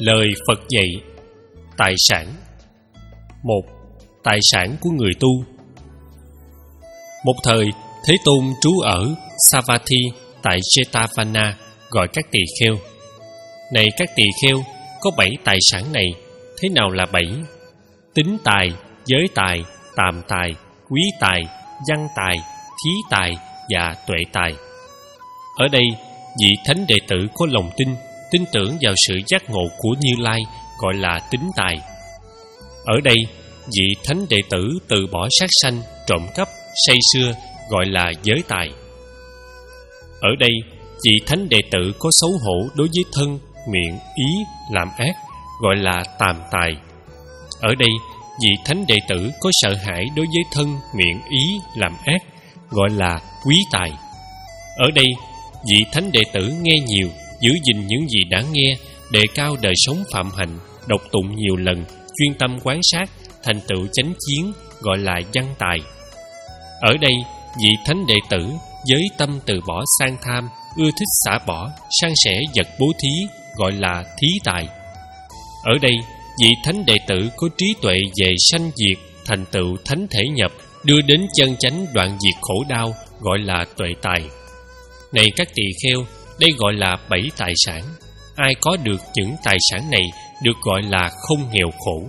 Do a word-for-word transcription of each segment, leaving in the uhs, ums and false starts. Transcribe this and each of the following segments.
Lời Phật dạy. Tài sản. Một. Tài sản của người tu. Một thời, Thế Tôn trú ở Savatthi tại Jetavana, gọi các tỳ kheo: này các tỳ kheo, có bảy tài sản này. Thế nào là bảy? Tín tài, giới tài, tàm tài, quý tài, văn tài, khí tài và tuệ tài. Ở đây, vị thánh đệ tử có lòng tin, tin tưởng vào sự giác ngộ của Như Lai, gọi là tín tài. Ở đây, vị thánh đệ tử từ bỏ sát sanh, trộm cắp, say sưa, gọi là giới tài. Ở đây, vị thánh đệ tử có xấu hổ đối với thân, miệng, ý, làm ác, gọi là tàm tài. Ở đây, vị thánh đệ tử có sợ hãi đối với thân, miệng, ý, làm ác, gọi là quý tài. Ở đây, vị thánh đệ tử nghe nhiều, giữ gìn những gì đã nghe, đề cao đời sống phạm hạnh, đọc tụng nhiều lần, chuyên tâm quán sát, thành tựu chánh chiến, gọi là văn tài. Ở đây, vị thánh đệ tử với tâm từ bỏ sang tham, ưa thích xả bỏ, san sẻ vật bố thí, gọi là thí tài. Ở đây, vị thánh đệ tử có trí tuệ về sanh diệt, thành tựu thánh thể nhập, đưa đến chân chánh đoạn diệt khổ đau, gọi là tuệ tài. Này các tỳ kheo, đây gọi là bảy tài sản. Ai có được những tài sản này được gọi là không nghèo khổ.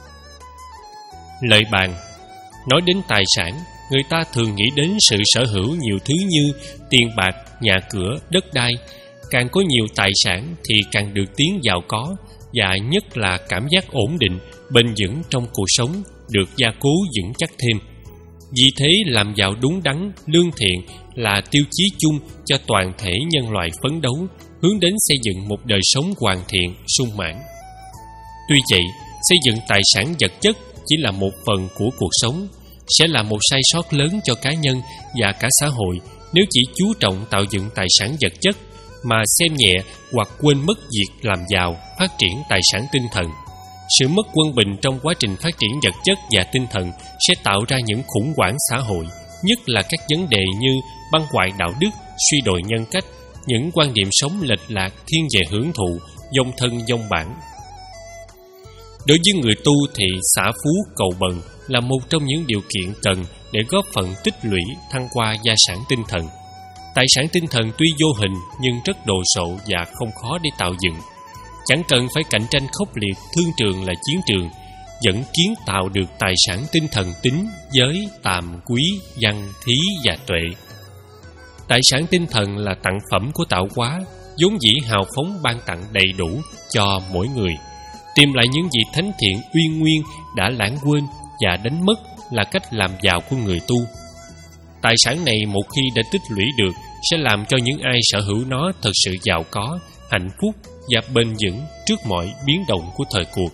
Lời bàn. Nói đến tài sản, người ta thường nghĩ đến sự sở hữu nhiều thứ như tiền bạc, nhà cửa, đất đai. Càng có nhiều tài sản thì càng được tiếng giàu có, và nhất là cảm giác ổn định, bền vững trong cuộc sống, được gia cố vững chắc thêm. Vì thế làm giàu đúng đắn, lương thiện là tiêu chí chung cho toàn thể nhân loại phấn đấu, hướng đến xây dựng một đời sống hoàn thiện, sung mãn. Tuy vậy, xây dựng tài sản vật chất chỉ là một phần của cuộc sống, sẽ là một sai sót lớn cho cá nhân và cả xã hội nếu chỉ chú trọng tạo dựng tài sản vật chất mà xem nhẹ hoặc quên mất việc làm giàu, phát triển tài sản tinh thần. Sự mất quân bình trong quá trình phát triển vật chất và tinh thần sẽ tạo ra những khủng hoảng xã hội, nhất là các vấn đề như băng hoại đạo đức, suy đồi nhân cách, những quan niệm sống lệch lạc thiên về hưởng thụ, vong thân vong bản. Đối với người tu thì xả phú cầu bần là một trong những điều kiện cần để góp phần tích lũy thăng hoa gia sản tinh thần. Tài sản tinh thần tuy vô hình nhưng rất đồ sộ và không khó để tạo dựng. Chẳng cần phải cạnh tranh khốc liệt, thương trường là chiến trường, vẫn kiến tạo được tài sản tinh thần tín, giới, tàm, quý, văn, thí và tuệ. Tài sản tinh thần là tặng phẩm của tạo hóa, vốn dĩ hào phóng ban tặng đầy đủ cho mỗi người. Tìm lại những vị thánh thiện uy nguyên đã lãng quên và đánh mất là cách làm giàu của người tu. Tài sản này một khi đã tích lũy được sẽ làm cho những ai sở hữu nó thật sự giàu có, hạnh phúc và bền vững trước mọi biến động của thời cuộc.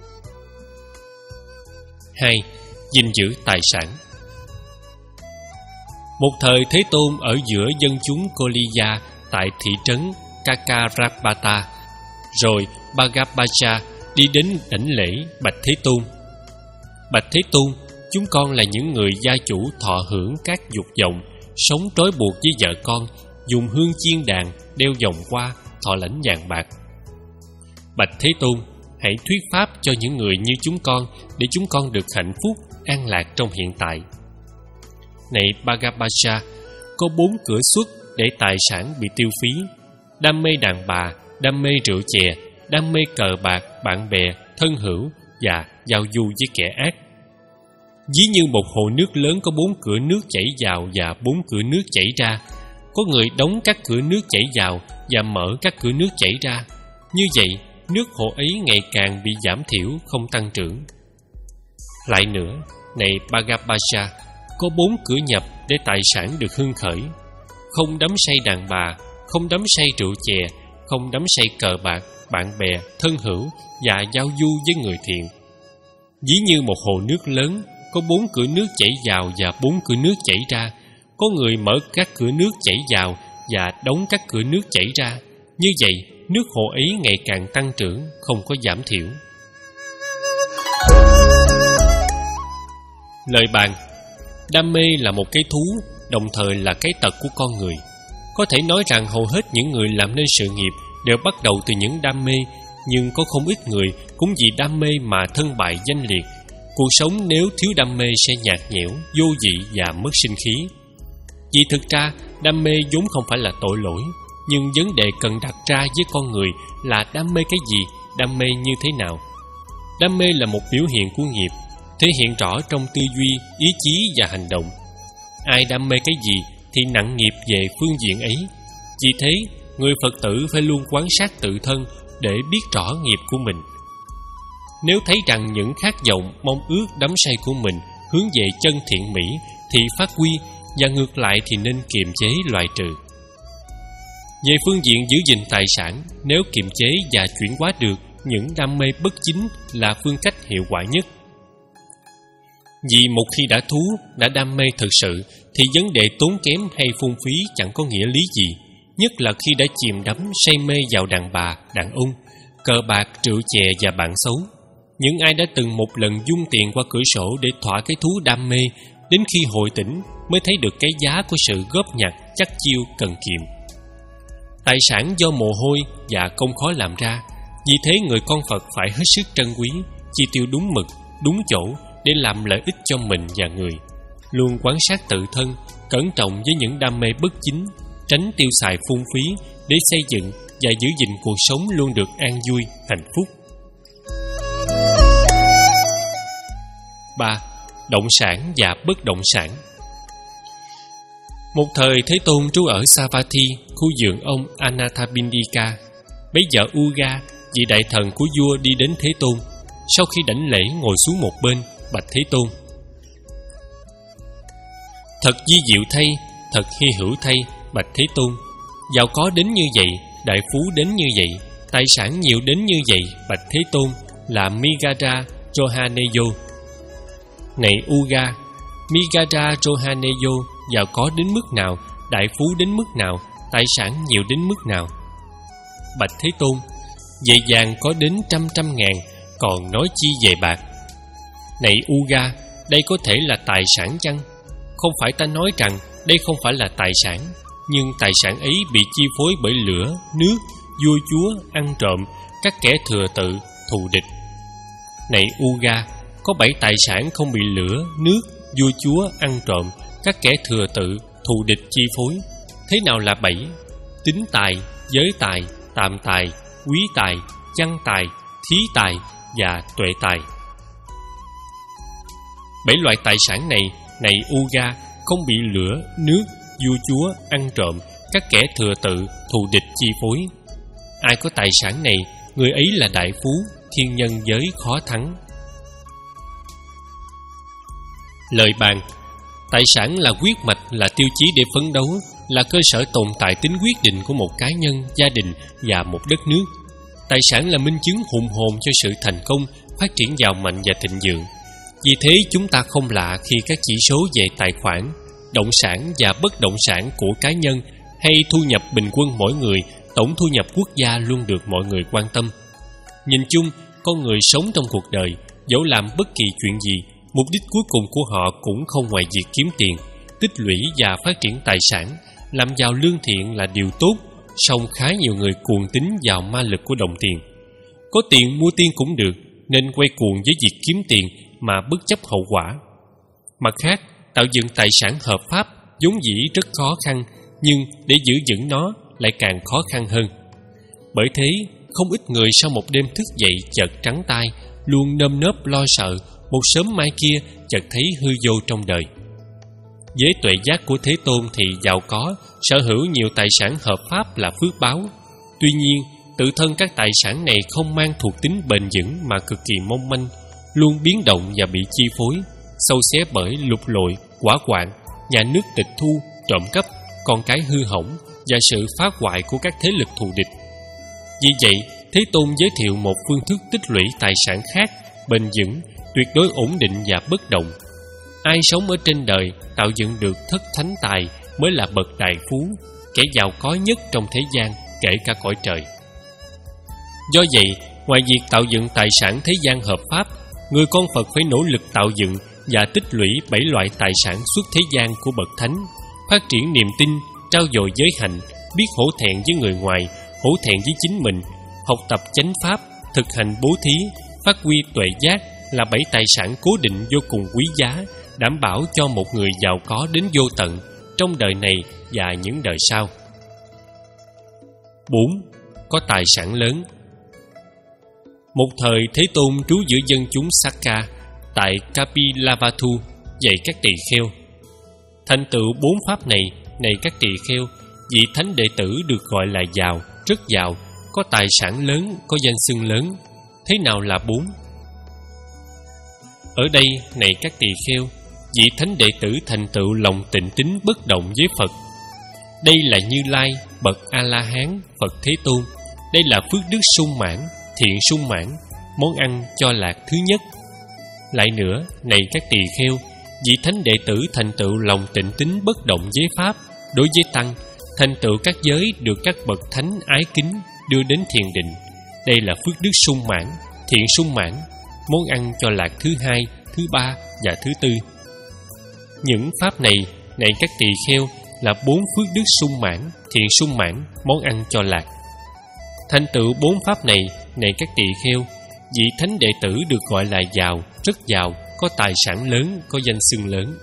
Hai. Gìn giữ tài sản. Một thời Thế Tôn ở giữa dân chúng Koliya tại thị trấn Kakarapata, rồi Bhagavaja đi đến đảnh lễ bạch Thế Tôn: Bạch Thế Tôn, chúng con là những người gia chủ thọ hưởng các dục vọng, sống trói buộc với vợ con, dùng hương chiên đàn, đeo vòng hoa, thọ lãnh vàng bạc. Bạch Thế Tôn, hãy thuyết pháp cho những người như chúng con để chúng con được hạnh phúc, an lạc trong hiện tại. Này Bhagavaja, có bốn cửa xuất để tài sản bị tiêu phí: đam mê đàn bà, đam mê rượu chè, đam mê cờ bạc, bạn bè, thân hữu và giao du với kẻ ác. Ví như một hồ nước lớn có bốn cửa nước chảy vào và bốn cửa nước chảy ra. Có người đóng các cửa nước chảy vào và mở các cửa nước chảy ra. Như vậy, nước hồ ấy ngày càng bị giảm thiểu, không tăng trưởng. Lại nữa, này Bhagavaja, có bốn cửa nhập để tài sản được hưng khởi: không đắm say đàn bà, không đắm say rượu chè, không đắm say cờ bạc, bạn bè, thân hữu và giao du với người thiện. Ví như một hồ nước lớn có bốn cửa nước chảy vào và bốn cửa nước chảy ra. Có người mở các cửa nước chảy vào và đóng các cửa nước chảy ra. Như vậy, nước hồ ấy ngày càng tăng trưởng, không có giảm thiểu. Lời bàn. Đam mê là một cái thú, đồng thời là cái tật của con người. Có thể nói rằng hầu hết những người làm nên sự nghiệp đều bắt đầu từ những đam mê, nhưng có không ít người cũng vì đam mê mà thân bại danh liệt. Cuộc sống nếu thiếu đam mê sẽ nhạt nhẽo, vô vị và mất sinh khí. Vì thực ra đam mê vốn không phải là tội lỗi, nhưng vấn đề cần đặt ra với con người là đam mê cái gì, đam mê như thế nào. Đam mê là một biểu hiện của nghiệp, thể hiện rõ trong tư duy, ý chí và hành động. Ai đam mê cái gì thì nặng nghiệp về phương diện ấy. Vì thế, người Phật tử phải luôn quan sát tự thân để biết rõ nghiệp của mình. Nếu thấy rằng những khát vọng, mong ước, đắm say của mình hướng về chân thiện mỹ thì phát huy, và ngược lại thì nên kiềm chế loại trừ. Về phương diện giữ gìn tài sản, nếu kiềm chế và chuyển hóa được những đam mê bất chính là phương cách hiệu quả nhất. Vì một khi đã thú, đã đam mê thực sự thì vấn đề tốn kém hay phung phí chẳng có nghĩa lý gì, nhất là khi đã chìm đắm say mê vào đàn bà, đàn ông, cờ bạc, rượu chè và bạn xấu. Những ai đã từng một lần dung tiền qua cửa sổ để thỏa cái thú đam mê, đến khi hồi tỉnh mới thấy được cái giá của sự góp nhặt chắc chiêu cần kiệm. Tài sản do mồ hôi và công khó làm ra, vì thế người con Phật phải hết sức trân quý, chi tiêu đúng mực, đúng chỗ để làm lợi ích cho mình và người. Luôn quan sát tự thân, cẩn trọng với những đam mê bất chính, tránh tiêu xài phung phí để xây dựng và giữ gìn cuộc sống luôn được an vui, hạnh phúc. ba. Động sản và bất động sản. Một thời Thế Tôn trú ở Savatthi, khu vườn ông Anathapindika. Bấy giờ Uga, vị đại thần của vua, đi đến Thế Tôn. Sau khi đảnh lễ ngồi xuống một bên, bạch Thế Tôn: Thật di diệu thay, thật hy hữu thay, bạch Thế Tôn. Giàu có đến như vậy, đại phú đến như vậy, tài sản nhiều đến như vậy, bạch Thế Tôn, là Migara Johaneyo. Này Uga, Migara Johaneyo giàu có đến mức nào, đại phú đến mức nào, tài sản nhiều đến mức nào? Bạch Thế Tôn: Về vàng có đến trăm trăm ngàn, còn nói chi về bạc? Này Uga, đây có thể là tài sản chăng? Không phải ta nói rằng đây không phải là tài sản, nhưng tài sản ấy bị chi phối bởi lửa, nước, vua chúa, ăn trộm, các kẻ thừa tự, thù địch. Này Uga, có bảy tài sản không bị lửa, nước, vua chúa, ăn trộm, các kẻ thừa tự, thù địch chi phối. Thế nào là bảy? Tín tài, giới tài, tạm tài, quý tài, văn tài, thí tài và tuệ tài. Bảy loại tài sản này, này Uga, không bị lửa, nước, vua chúa, ăn trộm, các kẻ thừa tự, thù địch chi phối. Ai có tài sản này, người ấy là đại phú, thiên nhân giới khó thắng. Lời bàn: tài sản là quyết mạch, là tiêu chí để phấn đấu, là cơ sở tồn tại tính quyết định của một cá nhân, gia đình và một đất nước. Tài sản là minh chứng hùng hồn cho sự thành công, phát triển giàu mạnh và thịnh vượng. Vì thế chúng ta không lạ khi các chỉ số về tài khoản, động sản và bất động sản của cá nhân hay thu nhập bình quân mỗi người, tổng thu nhập quốc gia luôn được mọi người quan tâm. Nhìn chung, con người sống trong cuộc đời, dẫu làm bất kỳ chuyện gì, mục đích cuối cùng của họ cũng không ngoài việc kiếm tiền, tích lũy và phát triển tài sản. Làm giàu lương thiện là điều tốt, song khá nhiều người cuồng tín vào ma lực của đồng tiền. Có tiền mua tiên cũng được, nên quay cuồng với việc kiếm tiền mà bất chấp hậu quả. Mặt khác, tạo dựng tài sản hợp pháp vốn dĩ rất khó khăn, nhưng để giữ vững nó lại càng khó khăn hơn. Bởi thế, không ít người sau một đêm thức dậy chợt trắng tay, luôn nơm nớp lo sợ một sớm mai kia chợt thấy hư vô trong đời. Với tuệ giác của Thế Tôn thì giàu có, sở hữu nhiều tài sản hợp pháp là phước báo. Tuy nhiên, tự thân các tài sản này không mang thuộc tính bền vững mà cực kỳ mong manh, luôn biến động và bị chi phối, xâu xé bởi lục lội, hỏa hoạn, nhà nước tịch thu, trộm cắp, con cái hư hỏng và sự phá hoại của các thế lực thù địch. Vì vậy, Thế Tôn giới thiệu một phương thức tích lũy tài sản khác, bền vững, tuyệt đối ổn định và bất động. Ai sống ở trên đời tạo dựng được thất thánh tài mới là bậc đại phú, kẻ giàu có nhất trong thế gian, kể cả cõi trời. Do vậy, ngoài việc tạo dựng tài sản thế gian hợp pháp, người con Phật phải nỗ lực tạo dựng và tích lũy bảy loại tài sản xuất thế gian của bậc thánh, phát triển niềm tin, trau dồi giới hạnh, biết hổ thẹn với người ngoài, hổ thẹn với chính mình, học tập chánh pháp, thực hành bố thí, phát huy tuệ giác là bảy tài sản cố định vô cùng quý giá, đảm bảo cho một người giàu có đến vô tận trong đời này và những đời sau. Bốn. Có tài sản lớn. Một thời Thế Tôn trú giữa dân chúng Sakka tại Kapilavatthu dạy các tỳ kheo. Thành tựu bốn pháp này, này các tỳ kheo, vị thánh đệ tử được gọi là giàu, rất giàu, có tài sản lớn, có danh xưng lớn. Thế nào là bốn? Ở đây, này các tỳ kheo, vị thánh đệ tử thành tựu lòng tịnh tín bất động với Phật. Đây là Như Lai, bậc A-la-hán, Phật Thế Tôn. Đây là phước đức sung mãn, thiện sung mãn, món ăn cho lạc thứ nhất. Lại nữa, này các tỳ kheo, vị thánh đệ tử thành tựu lòng tịnh tín bất động với Pháp, đối với Tăng, thành tựu các giới được các bậc thánh ái kính đưa đến thiền định. Đây là phước đức sung mãn, thiện sung mãn, món ăn cho lạc thứ hai, thứ ba và thứ tư. Những pháp này, này các tỳ kheo, là bốn phước đức sung mãn, thiện sung mãn, món ăn cho lạc. Thành tựu bốn pháp này, này các tỳ kheo, vị thánh đệ tử được gọi là giàu, rất giàu, có tài sản lớn, có danh xưng lớn.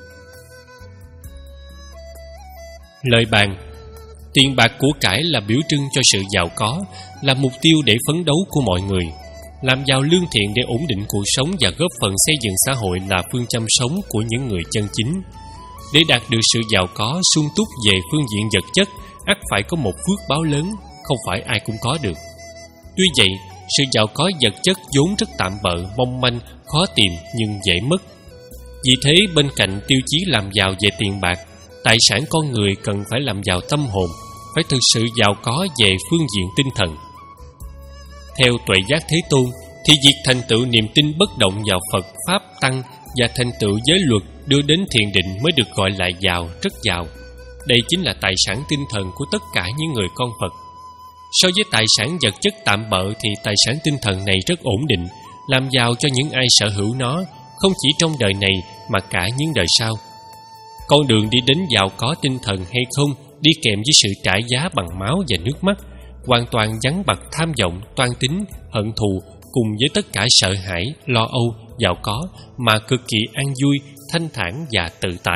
Lời bàn. Tiền bạc của cải là biểu trưng cho sự giàu có, là mục tiêu để phấn đấu của mọi người. Làm giàu lương thiện để ổn định cuộc sống và góp phần xây dựng xã hội là phương châm sống của những người chân chính. Để đạt được sự giàu có sung túc về phương diện vật chất, ắt phải có một phước báo lớn, không phải ai cũng có được. Tuy vậy, sự giàu có vật chất vốn rất tạm bợ, mong manh, khó tìm nhưng dễ mất. Vì thế, bên cạnh tiêu chí làm giàu về tiền bạc, tài sản con người cần phải làm giàu tâm hồn, phải thực sự giàu có về phương diện tinh thần. Theo Tuệ Giác Thế Tôn, thì việc thành tựu niềm tin bất động vào Phật, Pháp, Tăng và thành tựu giới luật đưa đến thiền định mới được gọi là giàu, rất giàu. Đây chính là tài sản tinh thần của tất cả những người con Phật. So với tài sản vật chất tạm bợ thì tài sản tinh thần này rất ổn định, làm giàu cho những ai sở hữu nó, không chỉ trong đời này mà cả những đời sau. Con đường đi đến giàu có tinh thần hay không đi kèm với sự trả giá bằng máu và nước mắt, hoàn toàn vắng bặt tham vọng, toan tính, hận thù cùng với tất cả sợ hãi, lo âu, giàu có mà cực kỳ an vui, thanh thản và tự tại.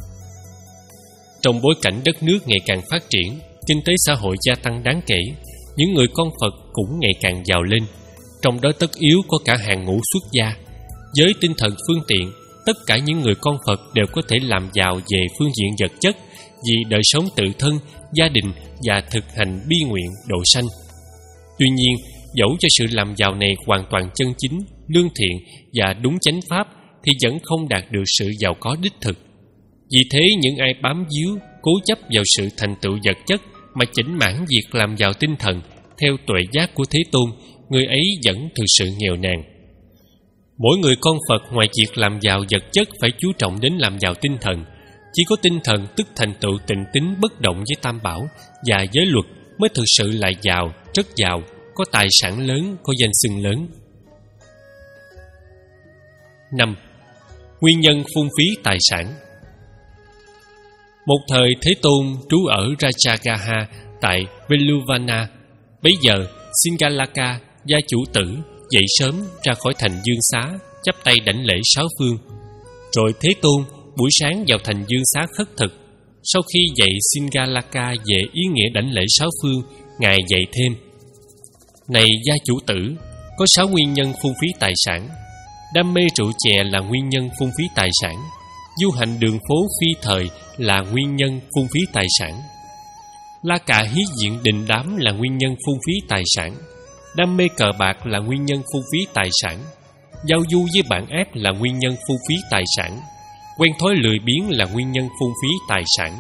Trong bối cảnh đất nước ngày càng phát triển, kinh tế xã hội gia tăng đáng kể, những người con Phật cũng ngày càng giàu lên. Trong đó tất yếu có cả hàng ngũ xuất gia. Với tinh thần phương tiện, tất cả những người con Phật đều có thể làm giàu về phương diện vật chất vì đời sống tự thân, gia đình và thực hành bi nguyện độ sanh. Tuy nhiên, dẫu cho sự làm giàu này hoàn toàn chân chính, lương thiện và đúng chánh pháp thì vẫn không đạt được sự giàu có đích thực. Vì thế, những ai bám víu, cố chấp vào sự thành tựu vật chất mà chỉnh mãn việc làm giàu tinh thần theo tuệ giác của Thế Tôn, người ấy vẫn thực sự nghèo nàn. Mỗi người con Phật ngoài việc làm giàu vật chất phải chú trọng đến làm giàu tinh thần. Chỉ có tinh thần tức thành tựu tịnh tín bất động với Tam Bảo và giới luật mới thực sự là giàu, rất giàu, có tài sản lớn, có danh xưng lớn. Năm. Nguyên nhân phung phí tài sản. Một thời Thế Tôn trú ở Rajagaha tại Veluvana. Bấy giờ Singalaka, gia chủ tử, dậy sớm ra khỏi thành Dương Xá, chắp tay đảnh lễ sáu phương. Rồi Thế Tôn buổi sáng vào thành Dương Xá khất thực. Sau khi dạy Singalaka về ý nghĩa đảnh lễ sáu phương, Ngài dạy thêm: Này gia chủ tử, có sáu nguyên nhân phung phí tài sản. Đam mê rượu chè là nguyên nhân phung phí tài sản. Du hành đường phố phi thời là nguyên nhân phung phí tài sản. La cà hí diện đình đám là nguyên nhân phung phí tài sản. Đam mê cờ bạc là nguyên nhân phung phí tài sản. Giao du với bạn ác là nguyên nhân phung phí tài sản. Quen thói lười biếng là nguyên nhân phung phí tài sản.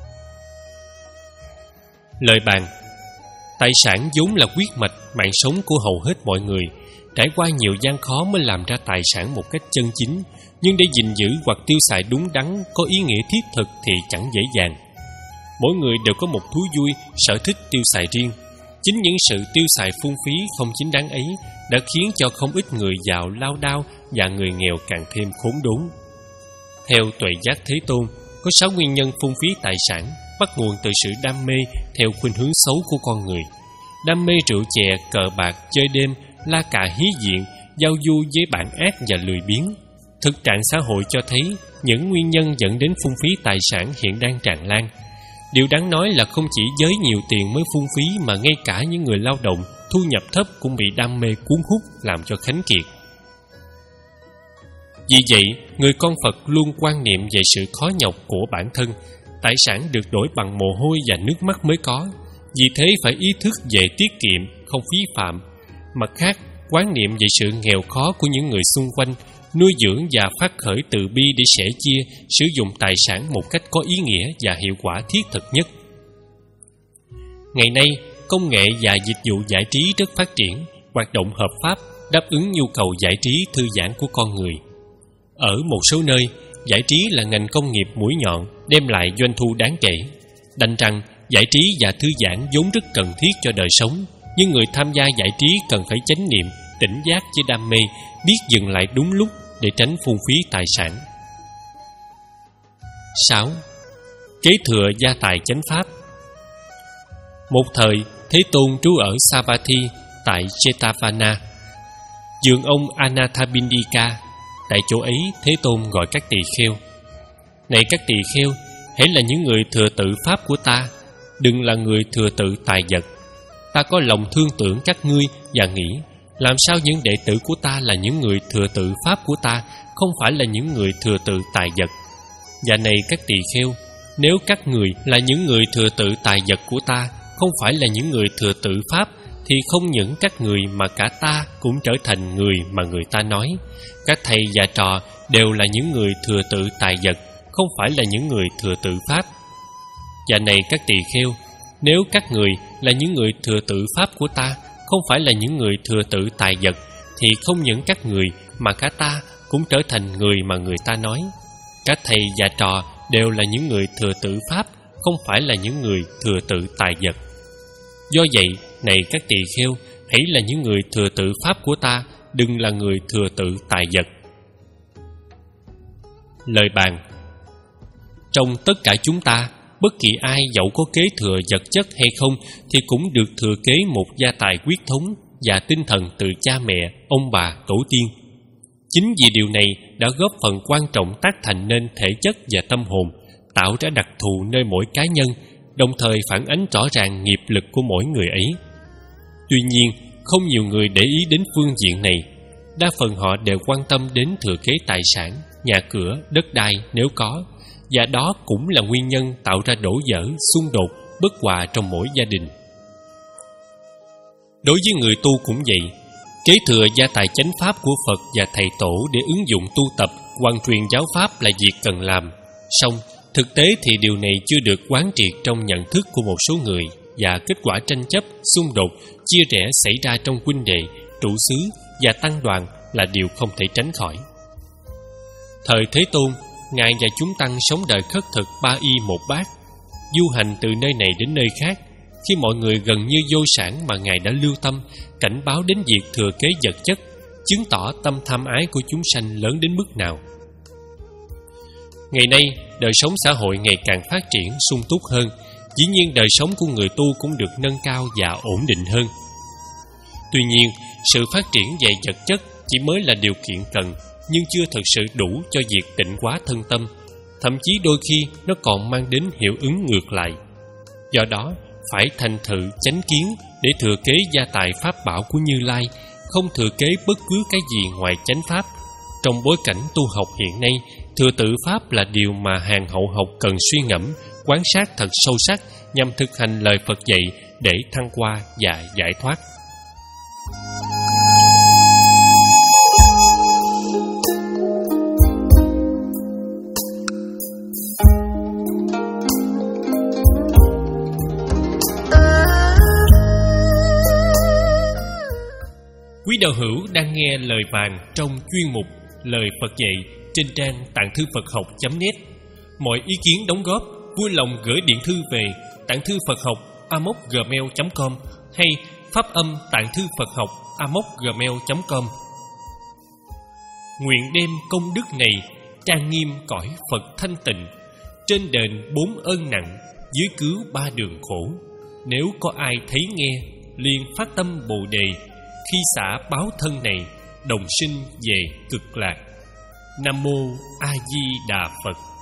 Lời bàn. Tài sản vốn là huyết mạch mạng sống của hầu hết mọi người. Trải qua nhiều gian khó mới làm ra tài sản một cách chân chính. Nhưng để gìn giữ hoặc tiêu xài đúng đắn, có ý nghĩa thiết thực thì chẳng dễ dàng. Mỗi người đều có một thú vui, sở thích tiêu xài riêng. Chính những sự tiêu xài phung phí không chính đáng ấy đã khiến cho không ít người giàu lao đao và người nghèo càng thêm khốn đốn. Theo Tuệ Giác Thế Tôn, có sáu nguyên nhân phung phí tài sản, bắt nguồn từ sự đam mê theo khuynh hướng xấu của con người. Đam mê rượu chè, cờ bạc, chơi đêm la cà hí diện, giao du với bạn ác và lười biếng. Thực trạng xã hội cho thấy những nguyên nhân dẫn đến phung phí tài sản hiện đang tràn lan. Điều đáng nói là không chỉ giới nhiều tiền mới phung phí, mà ngay cả những người lao động thu nhập thấp cũng bị đam mê cuốn hút làm cho khánh kiệt. Vì vậy, người con Phật luôn quan niệm về sự khó nhọc của bản thân. Tài sản được đổi bằng mồ hôi và nước mắt mới có. Vì thế phải ý thức về tiết kiệm, không phí phạm. Mặt khác, quán niệm về sự nghèo khó của những người xung quanh, nuôi dưỡng và phát khởi từ bi để sẻ chia, sử dụng tài sản một cách có ý nghĩa và hiệu quả thiết thực nhất. Ngày nay, công nghệ và dịch vụ giải trí rất phát triển, hoạt động hợp pháp, đáp ứng nhu cầu giải trí thư giãn của con người. Ở một số nơi, giải trí là ngành công nghiệp mũi nhọn, đem lại doanh thu đáng kể. Đành rằng, giải trí và thư giãn vốn rất cần thiết cho đời sống, nhưng người tham gia giải trí cần phải chánh niệm, tỉnh giác với đam mê, biết dừng lại đúng lúc để tránh phung phí tài sản. sáu. Kế thừa gia tài chánh pháp. Một thời, Thế Tôn trú ở Savatthi tại Jetavana, vườn ông Anathapindika. Tại chỗ ấy, Thế Tôn gọi các tỳ kheo: Này các tỳ kheo, hãy là những người thừa tự pháp của ta, đừng là người thừa tự tài vật. Ta có lòng thương tưởng các ngươi và nghĩ, làm sao những đệ tử của ta là những người thừa tự pháp của ta, không phải là những người thừa tự tài vật. Và này các tỳ kheo, nếu các người là những người thừa tự tài vật của ta, không phải là những người thừa tự pháp, thì không những các người mà cả ta cũng trở thành người mà người ta nói. Các thầy và trò đều là những người thừa tự tài vật, không phải là những người thừa tự pháp. Và này các tỳ kheo, nếu các người là những người thừa tự pháp của ta, không phải là những người thừa tự tài vật, thì không những các người mà cả ta cũng trở thành người mà người ta nói. Các thầy và trò đều là những người thừa tự pháp, không phải là những người thừa tự tài vật. Do vậy, này các tỳ kheo, hãy là những người thừa tự pháp của ta, đừng là người thừa tự tài vật. Lời bàn: trong tất cả chúng ta, bất kỳ ai dẫu có kế thừa vật chất hay không thì cũng được thừa kế một gia tài huyết thống và tinh thần từ cha mẹ, ông bà, tổ tiên. Chính vì điều này đã góp phần quan trọng tác thành nên thể chất và tâm hồn, tạo ra đặc thù nơi mỗi cá nhân, đồng thời phản ánh rõ ràng nghiệp lực của mỗi người ấy. Tuy nhiên, không nhiều người để ý đến phương diện này. Đa phần họ đều quan tâm đến thừa kế tài sản, nhà cửa, đất đai nếu có, và đó cũng là nguyên nhân tạo ra đổ vỡ, xung đột, bất hòa trong mỗi gia đình. Đối với người tu cũng vậy. Kế thừa gia tài chánh pháp của Phật và Thầy Tổ để ứng dụng tu tập, hoàn truyền giáo pháp là việc cần làm. Song, thực tế thì điều này chưa được quán triệt trong nhận thức của một số người, và kết quả tranh chấp, xung đột, chia rẽ xảy ra trong huynh đệ, trụ xứ và tăng đoàn là điều không thể tránh khỏi. Thời Thế Tôn, Ngài và chúng tăng sống đời khất thực ba y một bát, du hành từ nơi này đến nơi khác. Khi mọi người gần như vô sản mà Ngài đã lưu tâm, cảnh báo đến việc thừa kế vật chất, chứng tỏ tâm tham ái của chúng sanh lớn đến mức nào. Ngày nay, đời sống xã hội ngày càng phát triển sung túc hơn. Dĩ nhiên đời sống của người tu cũng được nâng cao và ổn định hơn. Tuy nhiên, sự phát triển về vật chất chỉ mới là điều kiện cần, nhưng chưa thực sự đủ cho việc tịnh hóa thân tâm. Thậm chí đôi khi nó còn mang đến hiệu ứng ngược lại. Do đó, phải thành thự chánh kiến để thừa kế gia tài pháp bảo của Như Lai, không thừa kế bất cứ cái gì ngoài chánh pháp. Trong bối cảnh tu học hiện nay, thừa tự pháp là điều mà hàng hậu học cần suy ngẫm, quan sát thật sâu sắc nhằm thực hành lời Phật dạy để thăng hoa và giải thoát. Quý đạo hữu đang nghe lời vàng trong chuyên mục Lời Phật dạy trên trang tạng thư Phật học chấm net. Mọi ý kiến đóng góp vui lòng gửi điện thư về tạng thư Phật học a m o c gmail chấm com hay pháp âm tạng thư Phật học a m o c gmail chấm com. Nguyện đem công đức này trang nghiêm cõi Phật thanh tịnh, trên đền bốn ơn nặng, dưới cứu ba đường khổ. Nếu có ai thấy nghe, liền phát tâm Bồ đề, khi xả báo thân này, đồng sinh về cực lạc. Nam mô A Di Đà Phật.